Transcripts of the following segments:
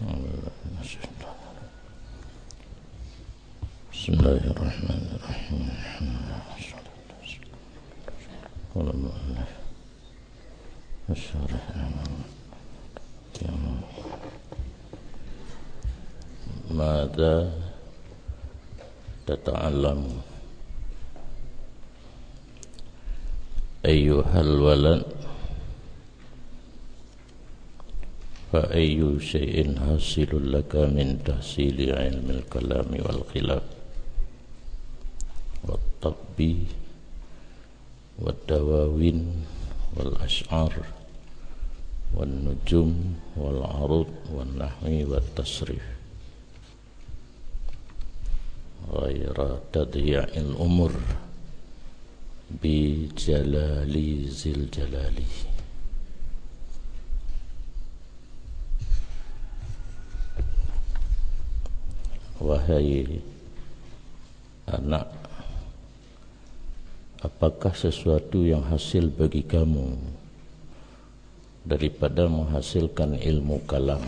Bismillahirrahmanirrahim. Mada tata'allamu ayyuhal walad fa ayyu syai'in hasilul laka min tahsili ilmil kalami wal khilaf wat tabbi wad dawawin wal ash'ar wan nujum wal arud wan nahwi wat tasrif ghaira tadyi'il umur bi jalali zil jalali. Wahai anak, apakah sesuatu yang hasil bagi kamu daripada menghasilkan ilmu kalam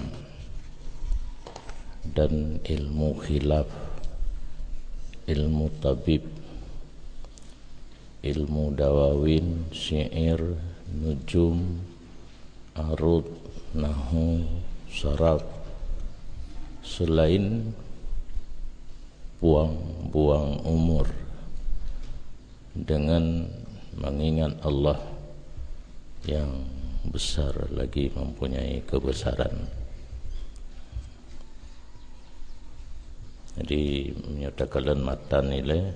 dan ilmu khilaf, ilmu tabib, ilmu dawawin, syair, nujum, arud, nahu, saraf, selain buang-buang umur dengan mengingat Allah yang besar lagi mempunyai kebesaran. Jadi menyatakan mata nilai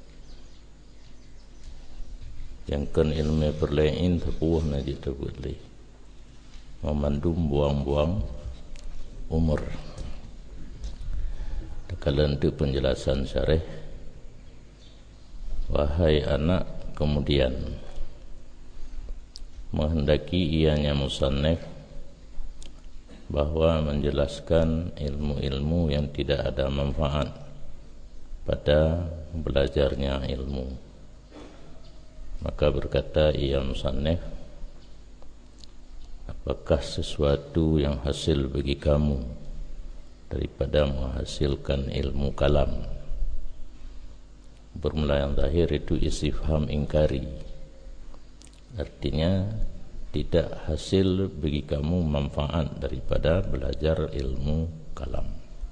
yang kan ilmu berlain terpuah naji terbeli memandum buang-buang umur. Kalau untuk penjelasan syarih, wahai anak, kemudian menghendaki ianya musannif bahwa menjelaskan ilmu-ilmu yang tidak ada manfaat pada belajarnya ilmu. Maka berkata ia musannif, apakah sesuatu yang hasil bagi kamu daripada menghasilkan ilmu kalam? Bermula yang terakhir itu istifham ingkari, artinya tidak hasil bagi kamu manfaat daripada belajar ilmu kalam.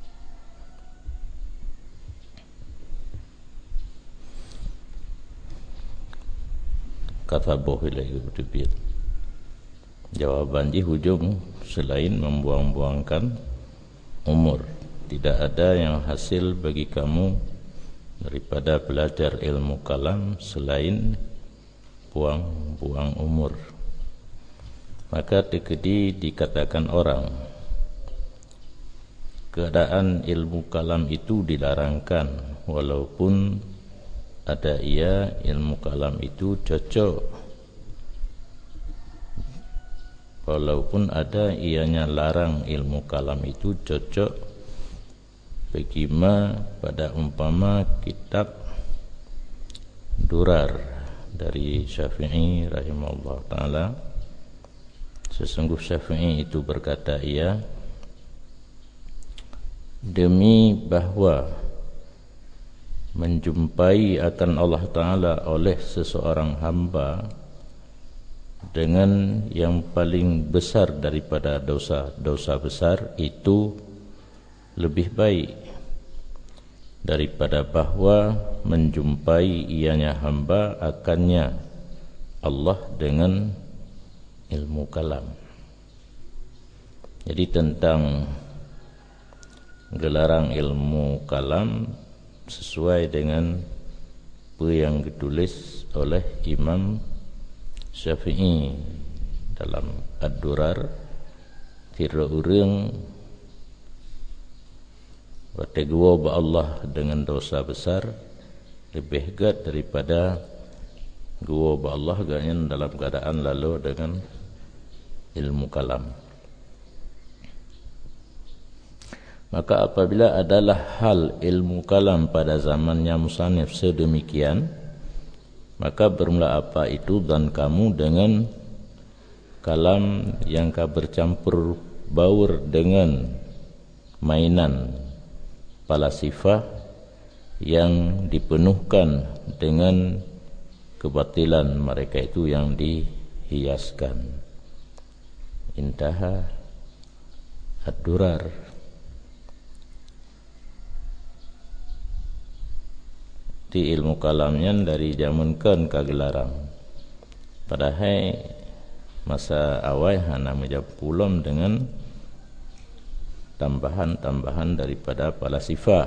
Kata bohilai berdebit. Jawaban di hujung selain membuang-buangkan umur, tidak ada yang hasil bagi kamu daripada belajar ilmu kalam selain buang-buang umur. Maka tekedi dikatakan orang keadaan ilmu kalam itu dilarangkan, walaupun ada ia ilmu kalam itu cocok, walaupun ada ianya larang ilmu kalam itu cocok bagi pada umpama kitab Durar dari Syafi'i rahimahullah ta'ala. Sesungguh Syafi'i itu berkata ia, demi bahwa menjumpai akan Allah Ta'ala oleh seseorang hamba dengan yang paling besar daripada dosa besar itu lebih baik daripada bahwa menjumpai ianya hamba akannya Allah dengan ilmu kalam. Jadi tentang gelaran ilmu kalam sesuai dengan apa yang ditulis oleh Imam Syafi'i dalam Ad-Durar, tira urang bertegua ba Allah dengan dosa besar lebih gat daripada gua ba Allah ganyan dalam keadaan lalu dengan ilmu kalam. Maka apabila adalah hal ilmu kalam pada zamannya musannif sedemikian, maka bermula apa itu dan kamu dengan kalam yang bercampur baur dengan mainan falasifah yang dipenuhkan dengan kebatilan mereka itu yang dihiaskan. Intaha ad-durar. Di ilmu kalamnya dari zaman kan kagelaran. Padahal masa awal hana menjapulom dengan tambahan-tambahan daripada falasifah.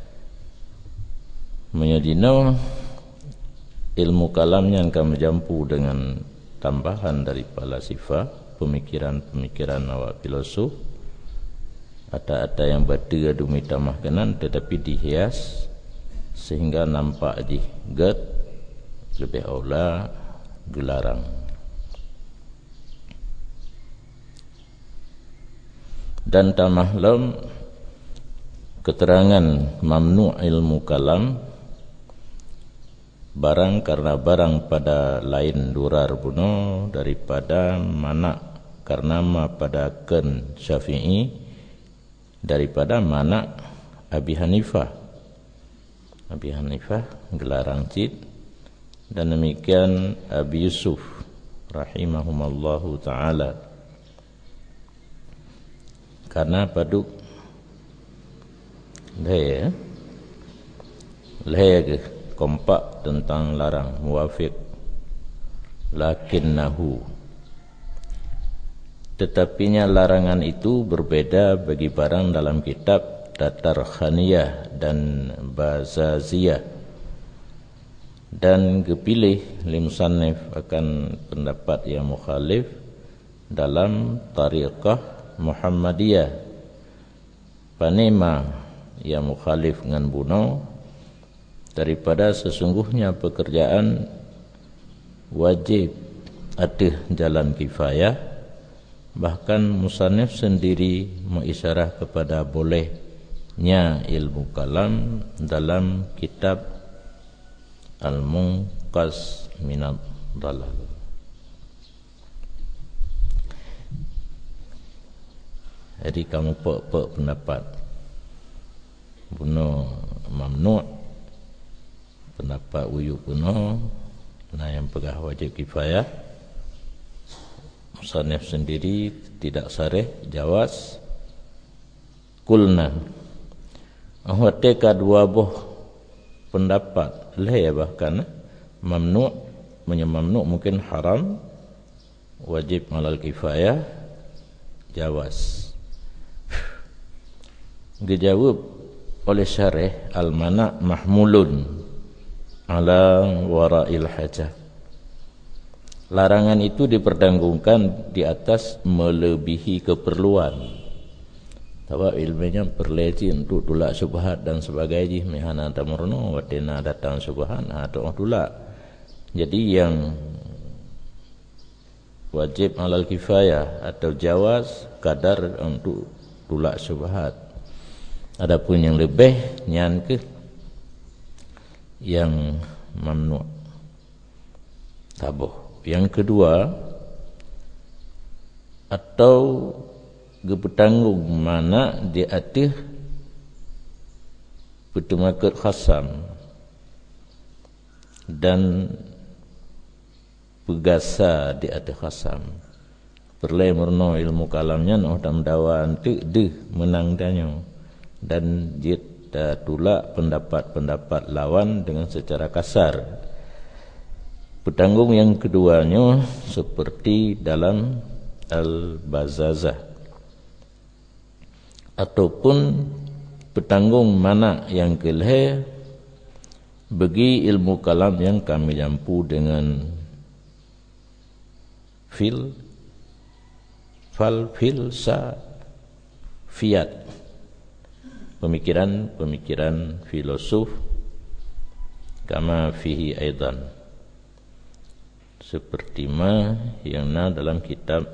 Menyadino ilmu kalamnya akan menjampu dengan tambahan dari falasifah, pemikiran-pemikiran awak filosof. Ada yang batu dumi tamah kenan tetapi dihias sehingga nampak jigat lebih aula gelarang. Dan tamahlam keterangan mamnu' ilmu kalam barang karena barang pada lain durar buno daripada mana karena ma pada ken Syafi'i daripada mana Abi Hanifah gelarang cid, dan demikian Abi Yusuf rahimahumallahu ta'ala. Karena paduk leh kompak tentang larang muwafiq lakinnahu, tetapinya larangan itu berbeda bagi barang dalam kitab Tatarkhaniyah dan Bazaziyah, dan kepilih limsanif akan pendapat yang mukhalif dalam tariqah Muhammadiyah. Panema yang mukhalif dengan buno daripada sesungguhnya pekerjaan wajib ada jalan kifayah, bahkan musannif sendiri mengisyarah kepada bolehnya ilmu kalam dalam kitab Al-Munqaz minad dalal. Jadi kamu pek pendapat buno mamnu', pendapat uyuk buno nah yang pegah wajib kifayah. Musannif sendiri tidak sarih jawaz. Kulna ahwateka dua buah pendapat leh bahkan mamnu' menyamamnu' mungkin haram, wajib alal kifayah jawaz. Dijawab oleh syarih al-mana' mahmulun ala wara'il hajah. Larangan itu dipertanggungkan di atas melebihi keperluan. Sebab ilmunya berleci untuk tolak syubhat dan sebagainya. Mihana tamurno wadena datang syubhat atau tolak. Jadi yang wajib alal kifayah atau jawaz kadar untuk tolak syubhat. Adapun yang lebih nyan ke yang mamnu' tabuh. Yang kedua, atau bertanggung mana di atas bertemakat khasam dan pegasa di atas khasam. Perlai murno ilmu kalamnya noh damdawan tu menang danyo, dan dia tolak pendapat-pendapat lawan dengan secara kasar. Petanggung yang keduanya seperti dalam Al-Bazazah, ataupun petanggung mana yang keleh bagi ilmu kalam yang kami jampu dengan filsafat, pemikiran filosof, kama fihi aidan, seperti ma yang dalam kitab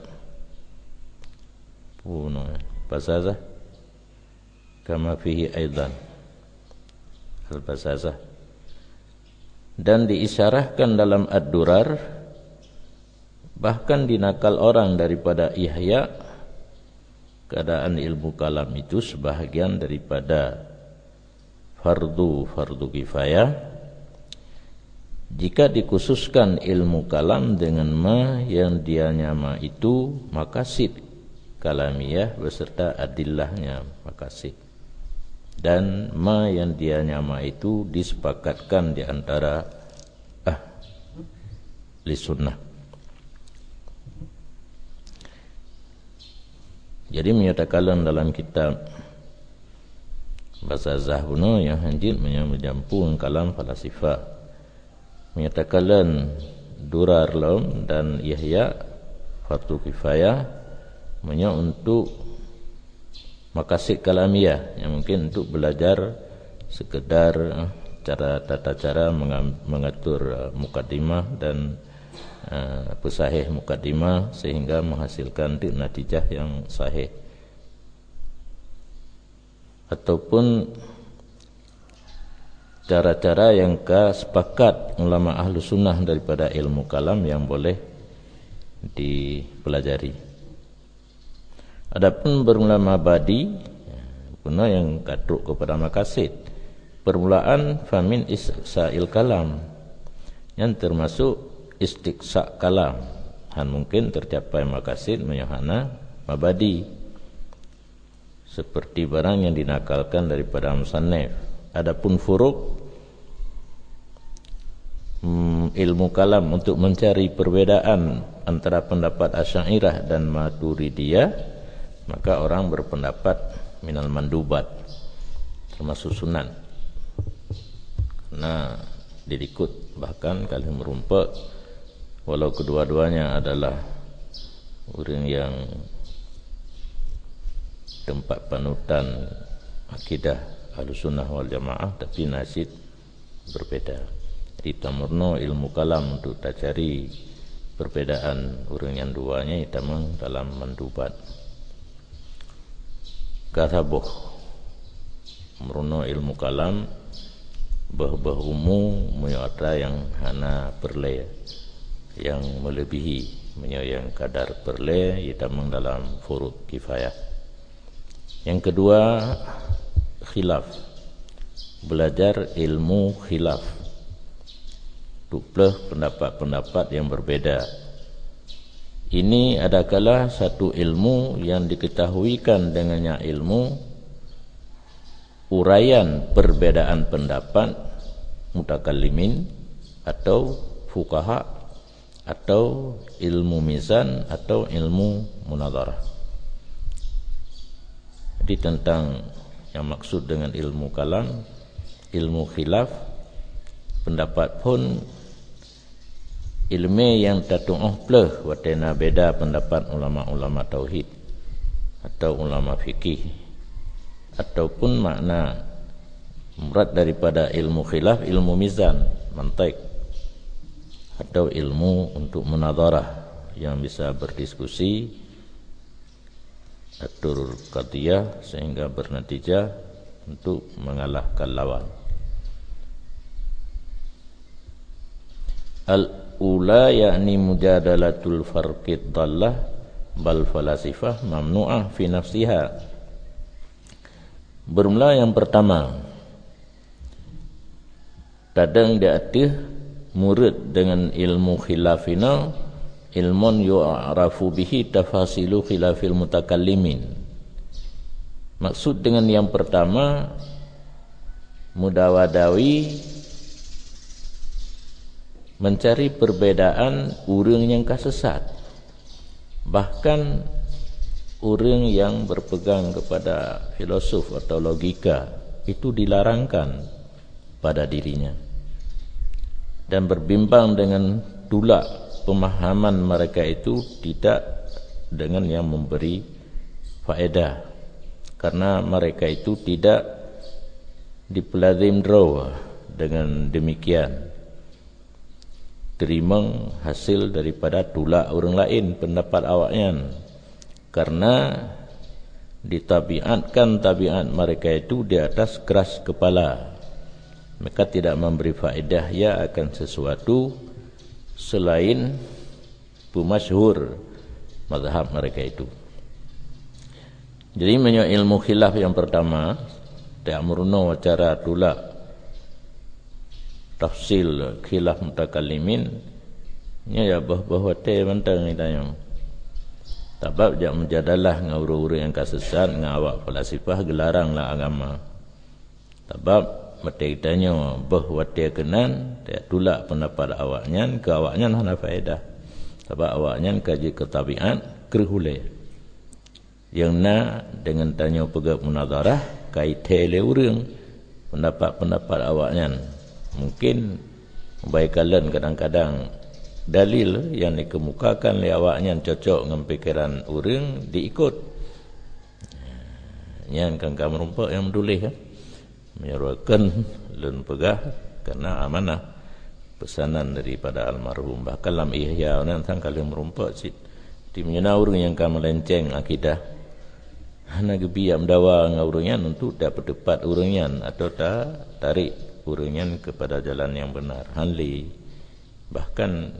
Bazazah, kama fihi aidan al-Bazazah, dan diisyarahkan dalam ad-durar, bahkan dinakal orang daripada Ihya keadaan ilmu kalam itu sebahagian daripada fardu kifayah. Jika dikhususkan ilmu kalam dengan ma yang dia nyama itu maqasid kalamiyah beserta adillahnya maqasid, dan ma yang dia nyama itu disepakatkan di antara ahli sunnah. Jadi menyatakan dalam kitab bahasa Zahbuno yang hanjit menyampung kalam falasifah, menyatakan Durar Lom dan Yahya fardu kifayah untuk maqasid kalamiyah, yang mungkin untuk belajar sekedar tata cara mengatur mukaddimah dan pesahih mukaddimah sehingga menghasilkan natijah yang sahih, ataupun cara-cara yang sepakat ulama ahlu sunnah daripada ilmu kalam yang boleh dipelajari. Adapun bermula mabadi guna yang katruk kepada maqasid, permulaan famin isa'il kalam, yang termasuk istiqsa kalam, mungkin tercapai maqasid menyahana mabadi, seperti barang yang dinakalkan daripada musannif. Adapun furuk ilmu kalam untuk mencari perbedaan antara pendapat Asy'ariyah dan Maturidiyah, maka orang berpendapat minal mandubat, termasuk sunan, karena dirikut bahkan kali merumpak, walau kedua-duanya adalah orang yang tempat panutan akidah Ahlussunnah wal Jamaah, tapi nasid berbeda. Jadi tamurno ilmu kalam untuk tak cari perbedaan orang yang duanya hitamang dalam mandubat. Katabuh meruno ilmu kalam bah umum menyata yang hana perle, yang melebihi yang kadar perle hitamang dalam furud kifayah. Yang kedua, khilaf, belajar ilmu khilaf, duplah pendapat-pendapat yang berbeda. Ini adalah satu ilmu yang diketahuikan dengannya ilmu uraian perbedaan pendapat mutakallimin atau fuqaha, atau ilmu mizan, atau ilmu munadharah. Jadi tentang yang maksud dengan ilmu kalam, ilmu khilaf, pendapat pun ilmu yang tatu'uh pleh watena beda pendapat ulama-ulama tauhid atau ulama fikih, ataupun makna murad daripada ilmu khilaf ilmu mizan, mantik, atau ilmu untuk munadharah yang bisa berdiskusi atur qadiyah sehingga bernatijah untuk mengalahkan lawan. Al-ula yakni mujadalatul farqid dallah bal falasifah mamnu'ah fi nafsiha. Bermula yang pertama, kadang dia atih murid dengan ilmu khilafina ilmun yu'arafu bihi tafasilu khilafil mutakallimin. Maksud dengan yang pertama, mudawadawi mencari perbedaan orang yang kasesat, bahkan orang yang berpegang kepada filosof atau logika itu dilarangkan pada dirinya, dan berbimbang dengan tulak pemahaman mereka itu tidak dengan yang memberi faedah, karena mereka itu tidak dipelazim draw dengan demikian, terima hasil daripada tulak orang lain pendapat awaknya, karena ditabiatkan tabiat mereka itu di atas keras kepala. Mereka tidak memberi faedah ya akan sesuatu selain pemasyhur mazhab mereka itu. Jadi menyo ilmu khilaf yang pertama ta'muruna cara tulak tafsil khilaf mutakallimin nya ya bahwa te mentang itanya sebab jak menjadalah ngau-uru yang kasesat ngawak falsafah gelarang lah agama sebab mate tanya bahwa te kenan te tulak pendapat awaknya ke awaknya hana faedah sebab awaknya kaji ketabiat kerhule yang na dengan tanya pegat munazarah kait tele urang pendapat-pendapat awaknya mungkin baikalan kadang-kadang dalil yang dikemukakan oleh awaknya cocok dengan pikiran urang diikut yang kan merumpak yang menulis menyeruakan lun pegah karena amanah pesanan daripada almarhum bahkan dalam ihya nang kali merumpak di menyena urang yang kan melenceng akidah hana gebiak mendawa dengan urangnya untuk dapat depat urangnya atau tak tarik urangnya kepada jalan yang benar hanli bahkan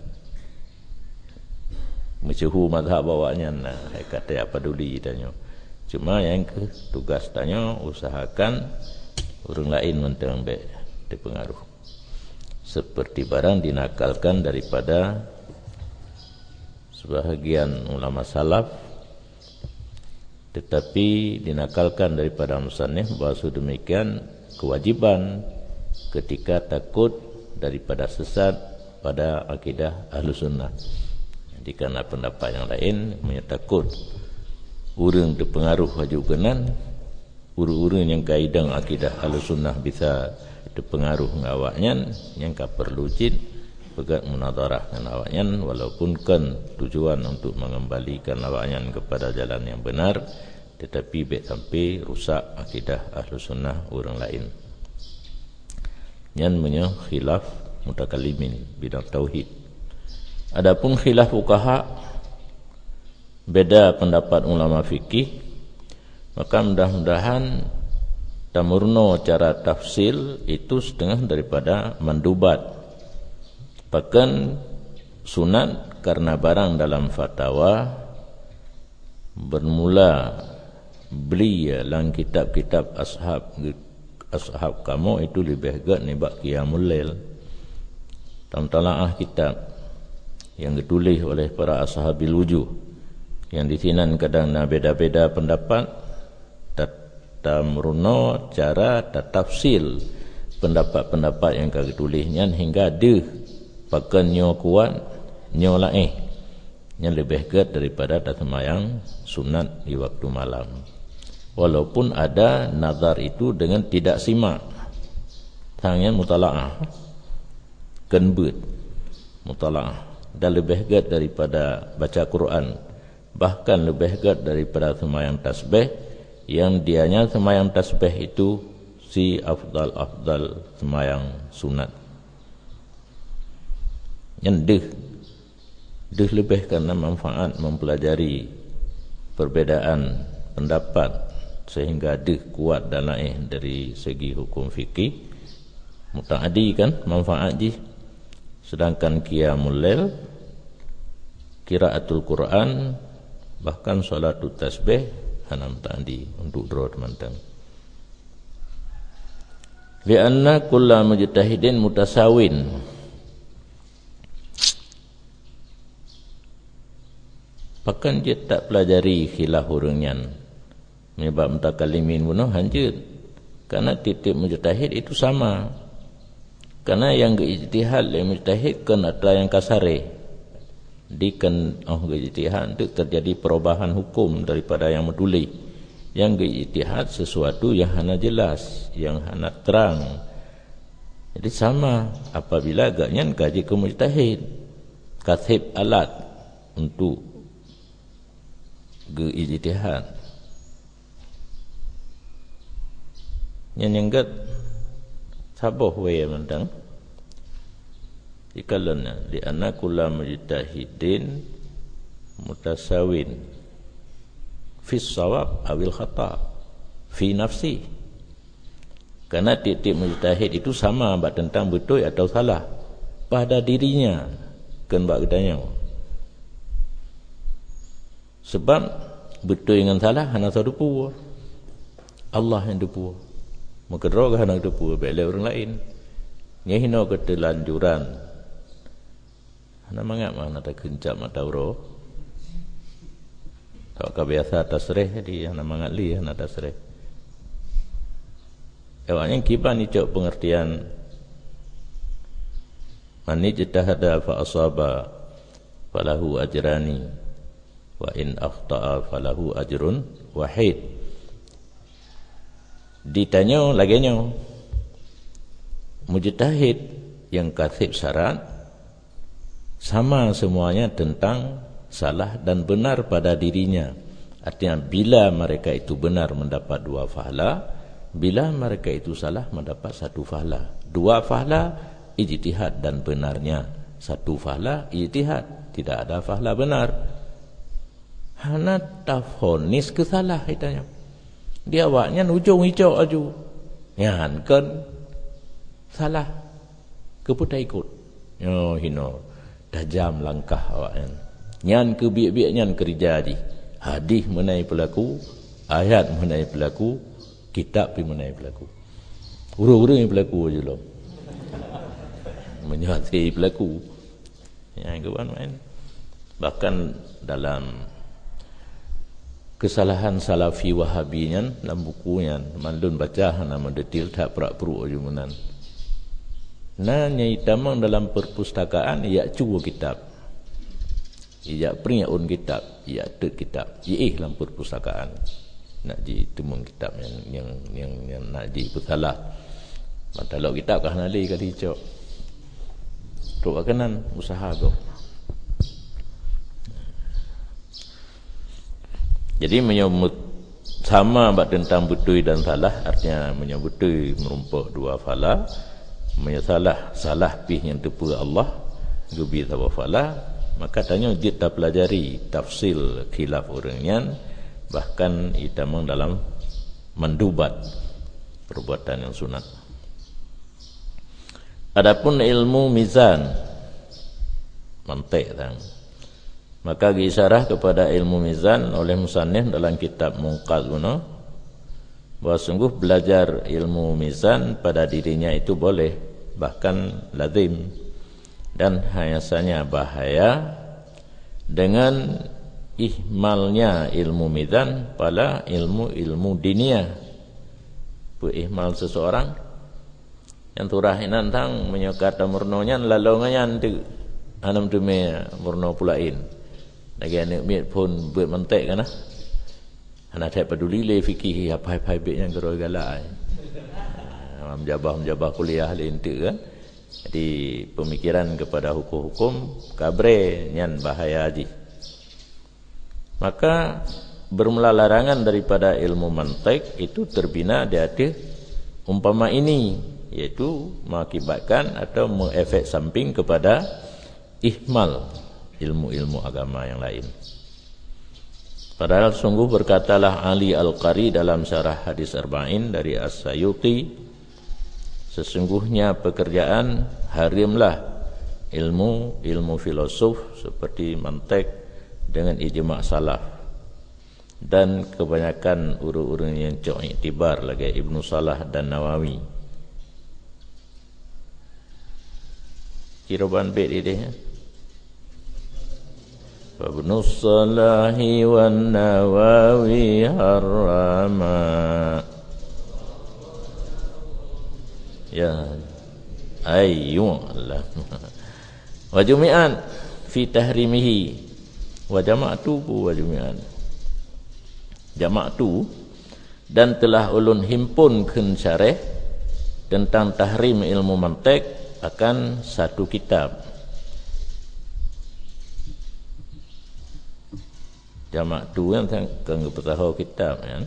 mencehu mazhab awaknya kata apa peduli tanya cuma yang ke tugas tanya usahakan orang lain mentang baik dipengaruh seperti barang dinakalkan daripada sebahagian ulama salaf tetapi dinakalkan daripada musannif bahwa demikian kewajiban ketika takut daripada sesat pada akidah Ahlus Sunnah. Jadi kerana pendapat yang lain takut urang terpengaruh haju kenan urang yang kaidang akidah Ahlus Sunnah bisa terpengaruh ngawaknya yang ka perlu jid pegat munadharah dengan awaknya walaupun kan tujuan untuk mengembalikan awaknya kepada jalan yang benar tetapi baik sampai rusak akidah Ahlus Sunnah orang lain yang punya khilaf mutakallimin bidang tauhid. Adapun khilaf fuqaha beda pendapat ulama fikih maka mudah-mudahan tamurno cara tafsil itu setengah daripada mandubat bahkan sunat karena barang dalam fatwa bermula beli dalam kitab-kitab ashab kamu itu lebih agak nibak qiyamul lail tamtalaah kitab yang ditulis oleh para ashabil wujuh yang di sini kadang beda-beda pendapat tamruno cara tafsil pendapat-pendapat yang kau tulisnya hingga deh pakai nyo kuat nyo lain yang lebih kuat daripada sembahyang sunat di waktu malam walaupun ada nazar itu dengan tidak simak tangnya mutalaah kenbut mutalaah dan lebih kuat daripada baca Quran bahkan lebih kuat daripada sembahyang tasbih yang dianya sembahyang tasbih itu si afdal sembahyang sunat yang deh lebih karena manfaat mempelajari perbedaan pendapat sehingga deh kuat dan lain dari segi hukum fikih mutaaddi kan manfaat ji sedangkan qiyamul lail qiraatul Quran bahkan salatut tasbih hanam tadi untuk dua teman-teman lianna kullu mujtahidin mutasawin bahkan dia tak pelajari khilaf urangnya menyebab mutakallimin bunuh hanjut karena titik mujtahid itu sama karena yang ijtihad yang mujtahid kan adalah yang kasare dikan ijtihad itu terjadi perubahan hukum daripada yang menulis yang ijtihad sesuatu yang hana jelas yang hana terang jadi sama apabila agaknya kaji ke mujtahid kathib alat untuk ijtihad yang gat saboh we mentang ikalana di anna kullu mujtahidin mutasawin fi shawab awil khata fi nafsi karena titik mujtahid itu sama bab tentang betul atau salah pada dirinya kan bab gedanya sebab betul dengan salah hana satu depu. Allah yang depu. Maka roga hana depu bela orang lain. Nyehino ketelanjuran. Hana mangap mana tak kencap mata uro. Tak kebiasa tasrih di hana mangat li hana tasrih. Awaknya kiban icok pengertian man ijtahada fa asaba falahu ajrani wa in akhta'a falahu ajrun wahid. Ditanya laginya mujtahid yang kasib syarat sama semuanya tentang salah dan benar pada dirinya. Artinya bila mereka itu benar mendapat 2 pahala, bila mereka itu salah mendapat 1 pahala. 2 pahala ijtihad dan benarnya, 1 pahala ijtihad, tidak ada pahala benar. Hana tafonis kesalah itanya. Dia awaknya ujung hijau aju. Yan kan salah keputai ikut. Yo hino tajam langkah awaknya. Nyan ke biak-biak nyan kerja di. Hadis mengenai pelaku, ayat mengenai pelaku, kitab pi mengenai pelaku. Uru-uru yang pelaku aja loh. Menyuati pelaku. Yang kawan main. Bahkan dalam kesalahan salafi wahabinya dalam bukunya mandun baca nama detail tak perak-peruk aja menan. Nanya itamang dalam perpustakaan ia cuba kitab. Ia peringat kitab, ia tet kitab. Ia dalam perpustakaan. Nak ditemung kitab yang nak dipersalah. Matalok kitab kah nali kali cok. Tok kanan usaha kau. Jadi menyebut sama tentang betul dan salah, artinya menyebut merumpak 2 pahala, menyalah salah pih yang tepu Allah, gebi sabar pahala. Maka tanya kita pelajari tafsil khilaf orangnya, bahkan itamang dalam mendubat perbuatan yang sunat. Adapun ilmu mizan mantik tang. Maka diisyarah kepada ilmu mizan oleh musannif dalam kitab Munqadh Buno bahawa sungguh belajar ilmu mizan pada dirinya itu boleh, bahkan lazim, dan biasanya bahaya dengan ihmalnya ilmu mizan pada ilmu-ilmu diniyah. Ihmal seseorang yang turah inantang menyokata murnonya lalongan tu anam tu me murno pulain. Lagi anak miat pun buat mentek kan lah. Anak tak peduli le fikih apa-apa baik yang geroi galak. Menjabah kuliah lentik kan. Jadi pemikiran kepada hukum-hukum kabre nyan bahaya haji. Maka bermula larangan daripada ilmu mantik itu terbina di atas umpama ini, yaitu mengakibatkan atau mengefek samping kepada ihmal ilmu-ilmu agama yang lain. Padahal sungguh berkatalah Ali Al-Qari dalam syarah hadis Arba'in dari As-Sayuti, sesungguhnya pekerjaan harimlah ilmu filosof seperti mantik dengan ijma' salaf, dan kebanyakan urut-urut yang cok iktibar lagi Ibnu Salah dan Nawawi. Kiraban bait ini Ibnu Salahi wan Nawawi harrama ya ayyuallah wa jumi'an fi tahrimihi wa jama'tu wa jumi'an jama'tu, dan telah ulun himpunkeun syarah tentang tahrim ilmu mantik akan 1 kitab. Jamak tu kan kanggo tahu kitab kan.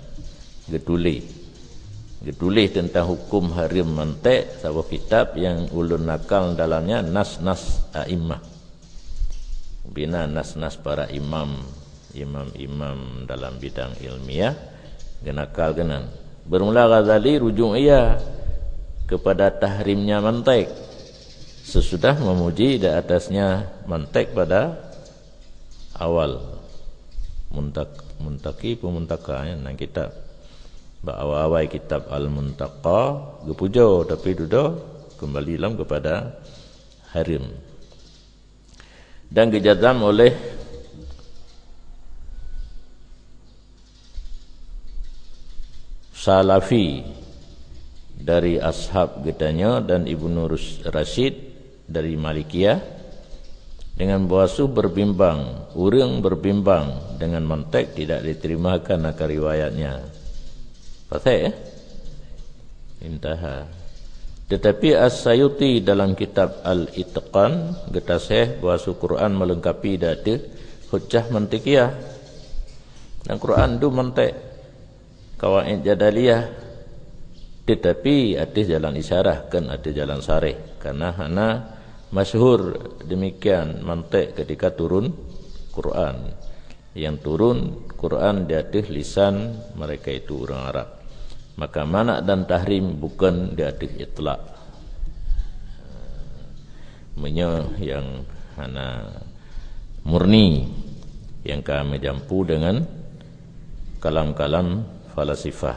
Getulis tentang hukum harim mantik, sebuah kitab yang ulun nakal dalamnya nas-nas a'immah. Bina nas-nas para imam dalam bidang ilmiah genakal kenan. Bermula Ghazali rujuk ia kepada tahrimnya mantik sesudah memuji di atasnya mantik pada awal. Muntaki pemuntaka nang kitab awal kitab Al-Muntaqa gepujo tapi dudo kembali lam kepada harim dan gejazam oleh Salafi dari ashab getanya dan Ibnu Rashid dari Malikiyah dengan bawasuh berbimbang, urang berbimbang dengan mantek tidak diterimakan akar riwayatnya. Pasal intaha. Tetapi As-Sayuti dalam kitab Al-Itqan getaseh bawasuh Quran melengkapi data hujjah mantikiyah. Dan Quran tu mantek kawaid jadaliyah. Tetapi ada jalan isyarah kan ada jalan sarih karena hana masyhur demikian mantik ketika turun Quran. Yang turun Quran di atas lisan mereka itu orang Arab. Maka mana dan tahrim bukan di atas itlaq. Yang hana murni yang kami jampu dengan kalam-kalam falasifah.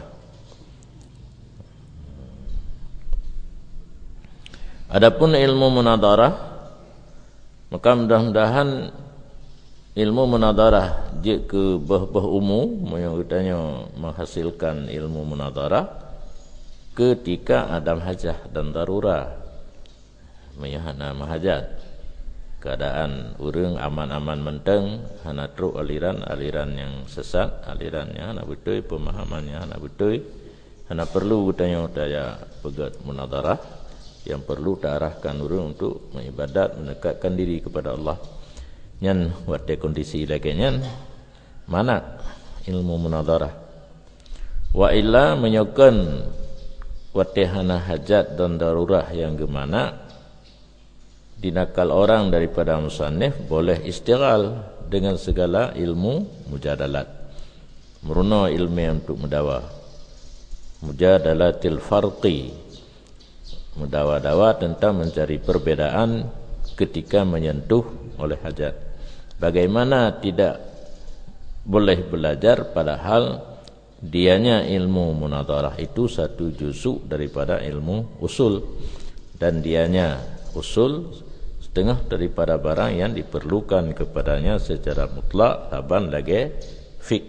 Adapun ilmu munadarah, maka mudah-mudahan ilmu munadarah jika bah umum yang katanya menghasilkan ilmu munadarah ketika ada hajah dan darurah menyahana mahajat keadaan urang aman-aman menteng hana truk aliran yang sesat alirannya hana betul pemahamannya hana betul hana perlu katanya daya pegat munadarah yang perlu diarahkan urang untuk mengibadat mendekatkan diri kepada Allah. Nyan wate kondisi lagi nyan mana ilmu munadarah wa illa menyokan wate hana hajat dan darurah yang gemana dinakal orang daripada musannif boleh istighal dengan segala ilmu mujadalat meruno ilmu untuk mudawa mujadalatil farqi mudawa-dawa tentang mencari perbedaan ketika menyentuh oleh hajat. Bagaimana tidak boleh belajar padahal dianya ilmu munadarah itu satu juzuk daripada ilmu usul dan dianya usul setengah daripada barang yang diperlukan kepadanya secara mutlak taban lagi fiqh.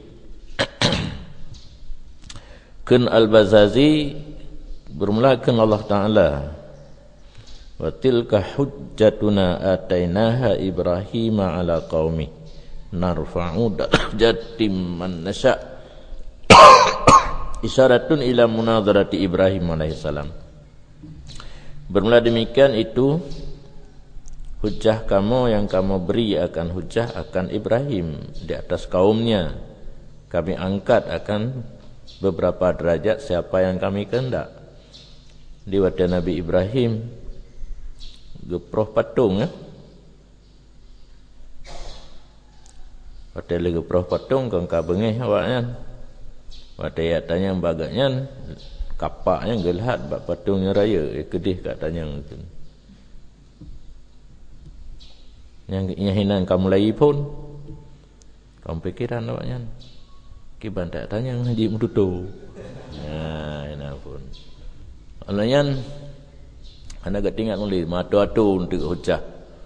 Kun Al-Bazazi bermulakan Allah Ta'ala wa tilka hujjatuna atainaha Ibrahim ala qaumi narfa'u darajatin man nasha' isyaratun ila munadarati Ibrahim alaihissalam. Bermula demikian itu hujjah kamu yang kamu beri akan hujjah akan Ibrahim di atas kaumnya kami angkat akan beberapa derajat siapa yang kami kehendak. Di waktu Nabi Ibrahim geproh patung ya. Waktu lagi geproh patung kang kabengeh awaknya. Waktu ya tanya bagaknya kapaknya gelhat bak patungnya raya kedih kat tanya mungkin. Yang hinan kamu lagi pun kamu pikiran awaknya. Kiban tak tanya ngaji mudutu. Nah, ina pun. Alanya anda ketinggal nulis matu-atu untuk hujah.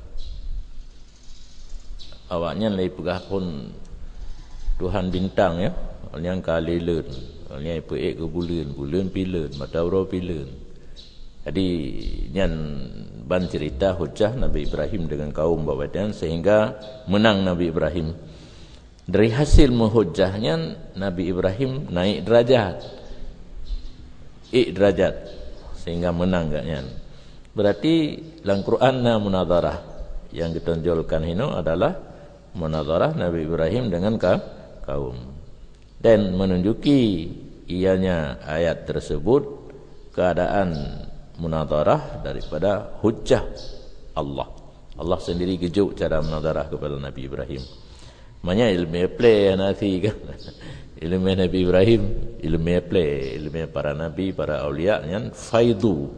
Awaknya lagi pegah pun Tuhan bintang ya. Yang kali leun. Yang ipuik ke bulan pileun, matawro pileun. Jadi nyan ban cerita hujah Nabi Ibrahim dengan kaum bawadan sehingga menang Nabi Ibrahim. Dari hasil menghujahnya Nabi Ibrahim naik derajat. Derajat sehingga menang gaknya. Berarti dalam Quran munadarah yang ditonjolkan ini adalah munadarah Nabi Ibrahim dengan kaum dan menunjuki ianya ayat tersebut keadaan munadarah daripada hujjah Allah. Allah sendiri gejuk cara munadarah kepada Nabi Ibrahim. Maknanya ilmu play nanti kan. Ilmu Nabi Ibrahim, ilmu play, ilmu para nabi, para aulia yang faidu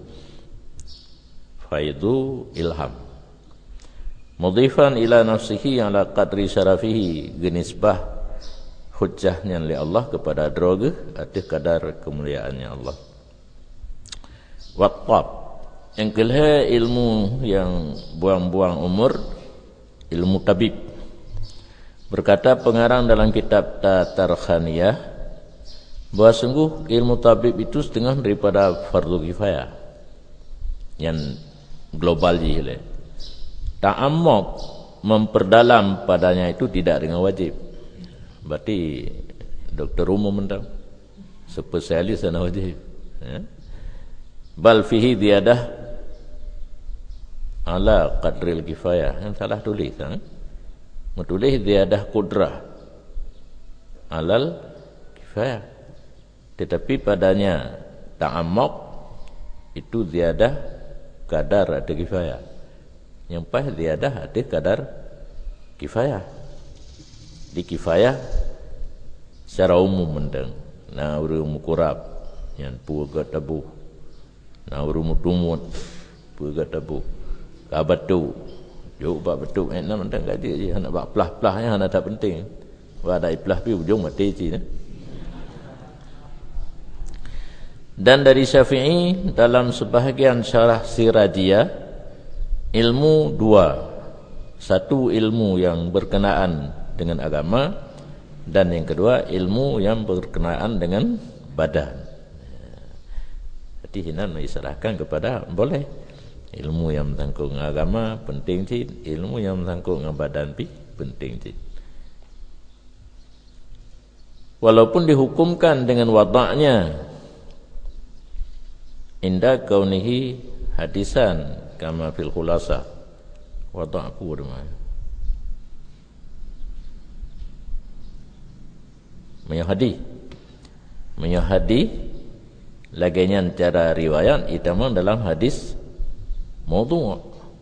ilham. Mudhifan ila nafsihi ala qadri syarafihi genisbah hujjahnya oleh Allah kepada droga ada kadar kemuliaannya Allah. Wattab, yang kelima ilmu yang buang-buang umur, ilmu tabib. Berkata pengarang dalam kitab Tatarkhaniyah bahawa sungguh ilmu tabib itu setengah daripada fardu kifayah yang global je. Ta'ammuq, memperdalam padanya itu tidak dengan wajib. Berarti doktor umum mentang spesialis dan wajib, ya? Bal fihi diadah ala qadril kifayah. Yang salah tulis, ha? Menulis diadah kudrah alal kifayah, tetapi padanya ta'ammuq itu diadah kadar ada kifayah. Yang pas diadah ada kadar kifayah. Di kifayah secara umum mendang na urung mukurab yang puga tabu na urung mutumut puga tabu kabatu yo ba betul na mendang gaji je nak bak plah-plahnya hana tak penting wa dai plah pi ujung mati ji. Dan dari Syafi'i dalam sebahagian syarah Sirajiyah ilmu dua, satu ilmu yang berkenaan dengan agama dan yang kedua ilmu yang berkenaan dengan badan. Jadi hinan mengisyaratkan kepada boleh ilmu yang menyangkut dengan agama penting sih, ilmu yang menyangkut dengan badan pi penting sih. Walaupun dihukumkan dengan wada'nya inda kaunihi hadisan kama fil khulasah wada' apa namanya menyahadi laginya cara riwayat itamang dalam hadis maudhu'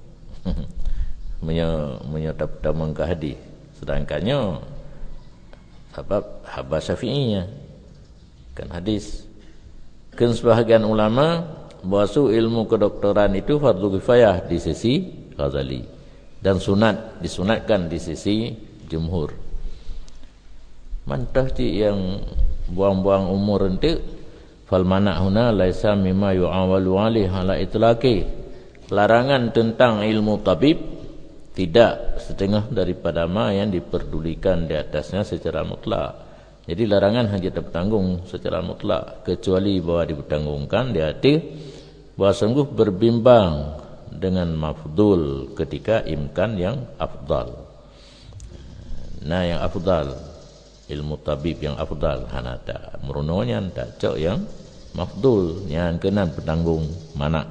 menyatakan ke hadis, sedangkannya sebab habas Syafi'iynya kan hadis. Kan sebahagian ulama bahwa ilmu kedokteran itu fardu kifayah di sisi Ghazali dan disunatkan di sisi jumhur. Mantah ti yang buang-buang umur ente fal mana'una laisa mimma yu'awalu alaihi ala itlaqi. Larangan tentang ilmu tabib tidak setengah daripada ma yang diperdulikan di atasnya secara mutlak. Jadi larangan hanya tertanggung secara mutlak, kecuali bahwa dipertanggungkan di hati bahwa sungguh berbimbang dengan mafdul ketika imkan yang afdal. Nah yang afdal, ilmu tabib yang afdal, hanata merunonya tak cok yang mafdul, yang kenan bertanggung mana.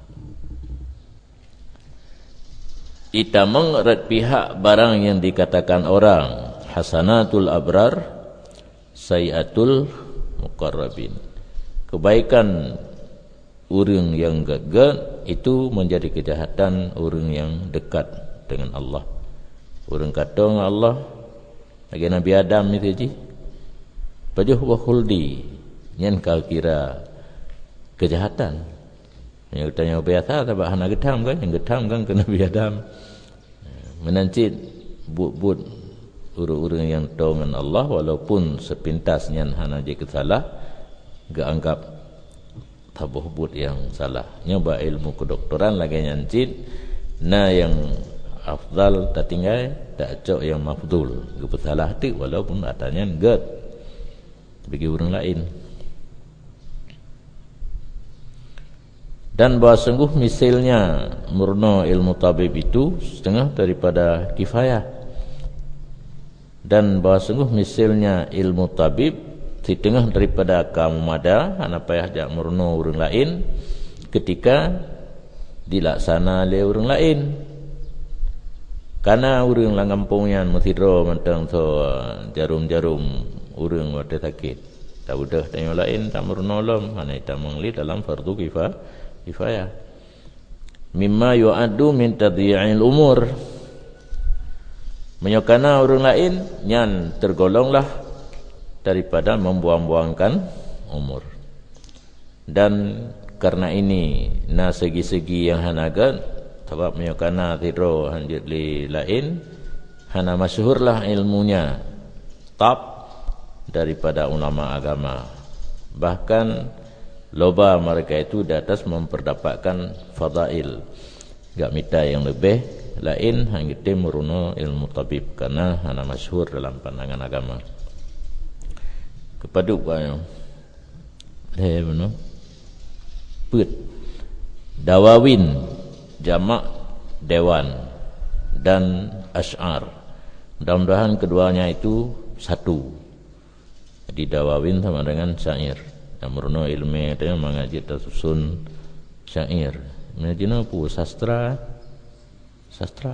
Itamang rat pihak barang yang dikatakan orang hasanatul abrar sayatul muqarrabin. Kebaikan orang yang gagal itu menjadi kejahatan orang yang dekat dengan Allah. Orang kata dengan Allah lagi Nabi Adam itu je pajuh wa khuldi nyen kau kira kejahatan. Yang tanya biasa sebab hana gedam kan, yang gedam kan ke Nabi Adam. Menancit but-but urang-urang yang tahu dengan Allah walaupun sepintasnya hana je kesalah, gak anggap tabuh but yang salah. Nyoba ilmu kedokteran lagi nyancit, na yang afdal tak tinggal, tak cok yang mafdul. Gak salah tu walaupun atanya gak bagi orang lain. Dan bahawa sungguh misalnya murno ilmu tabib itu setengah daripada kifayah. Dan bahawa sungguh misalnya ilmu tabib setengah daripada kamu mada, anak payah jak murno orang lain ketika dilaksana oleh orang lain. Karena orang lang kampung yang methidro mentang so jarum-jarum orang wate sakit. Tak udah tanya lain tak murno lom, hanya tak mengli dalam fardu kifayah. Mimma yu'addu min tadhi'il umur. Menyokana orang lain yang tergolonglah daripada membuang-buangkan umur. Dan karena ini na segi-segi yang hanagan sebab menyokana tidro hanjut li lain hana masyhurlah ilmunya tab daripada ulama agama. Bahkan loba mereka itu di atas memperdapatkan fadail, gak minta yang lebih lain hang kita meruno ilmu tabib karena hana masyhur dalam pandangan agama. Kepada apa benar put dawawin jamak dewan dan asy'ar. Mudah-mudahan keduanya itu satu. Jadi dawawin sama dengan syair. Yang meruno ilmu itu mengaji tersusun syair. Mengaji apa? Sastra.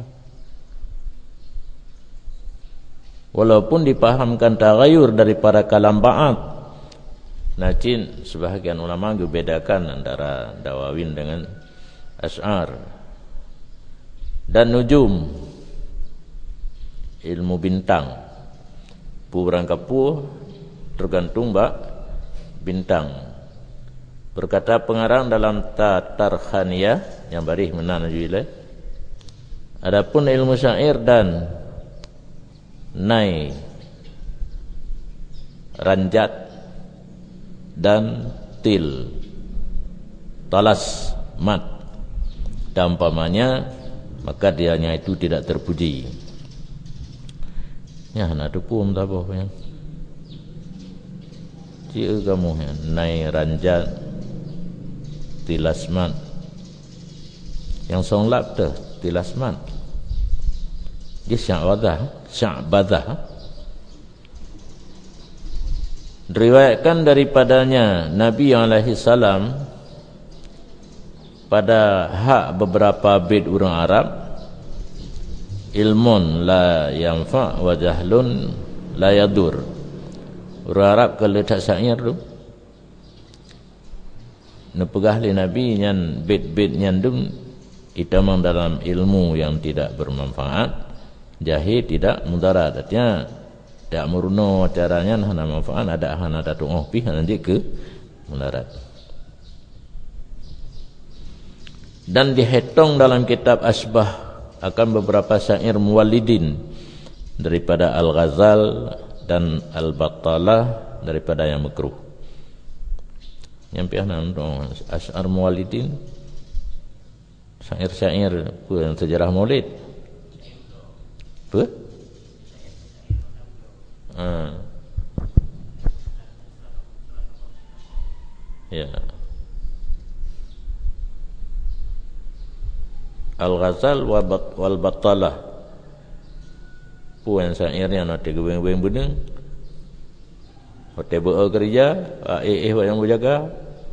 Walaupun dipahamkan tagayur daripada kalam ba'at. Nakin sebahagian ulama membedakan antara dawawin dengan asy'ar. Dan nujum, ilmu bintang. Purang kapuh tergantung bintang. Berkata pengarang dalam Tarkhaniyah yang barih menan juile. Adapun ilmu syair dan nai, ranjat dan til, talas, mat, dan umpamanya, maka dianya itu tidak terpuji. Ya, nak dupum tak apa yang cia kamu ya, nai, ranjat, tilasmat, yang songlap tu tilasmat, dia sya'badah. Diriwayatkan daripadanya Nabi alaihi salam pada hak beberapa bait orang Arab, ilmun la yanfa wa jahlun la yadur. Orang Arab kalau tak syair tu nepegah li Nabi nyan bait-bait nyandung itamang dalam ilmu yang tidak bermanfaat, jahil tidak mudarat. Artinya tak meruno caranya hana manfaat, ada hana datung pi nanti ke mudarat. Dan dihitung dalam kitab Asbah akan beberapa syair Muwallidin daripada Al-Ghazal dan Al-Battalah daripada yang makruh. Yang pihak untuk Asy'ar Muwallidin, syair-syair yang sejarah Maulid. Apa? Ya. Al-Ghazal wal Battalah. Puan syairnya nak tegeng-tegeng beneng. Hotel kerja, yang berjaga.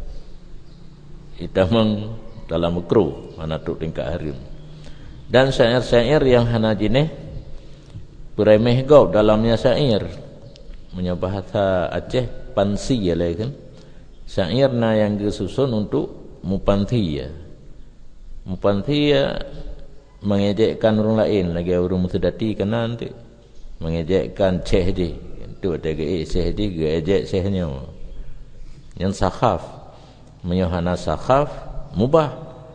Itamang dalam makruh, mana tu tingkat harim. Dan syair-syair yang hana jineh beremeh gau dalamnya syair. Punya bahasa Aceh pansi ya lah kan. Syair na yang disusun untuk mupanthi ya. Mupanthi ya mengejekkan orang lain lagi orang mutadati kena nanti mengejekkan ceh di tu ada ke ceh di ke ejek cehnya. Yang sakhaf menyuhana sakhaf mubah.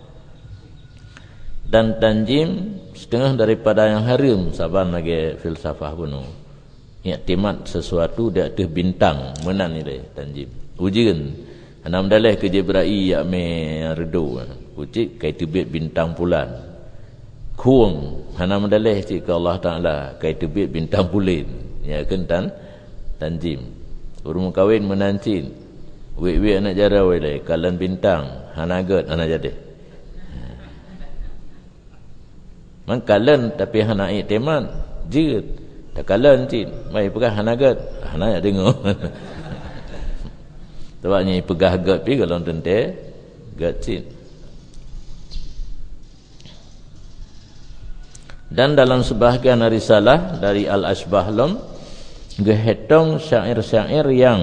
Dan tanjim setengah daripada yang haram saban lagi filsafah kuno. Iktimat sesuatu di atas bintang menan ni deh tanjim. Ujian anam dalih ke Jibril ya me redo. Uji kai tebit bintang bulan. Kuang anam dalih ke Allah Taala kai tebit bintang bulan. Ya kentan tanjim. Urung kawin menancin. Wek-wek anak jara wei kalan bintang hanagat anak jadi. Man kalan tapi hana iktimat jeut. Tak kalan cin, mai pegah hanagat, hana nak dengar. Sebabnya pegah gat pi kalau tente gat cin. Dan dalam sebahagian risalah dari Al-Asbah Lam gehetong syair-syair yang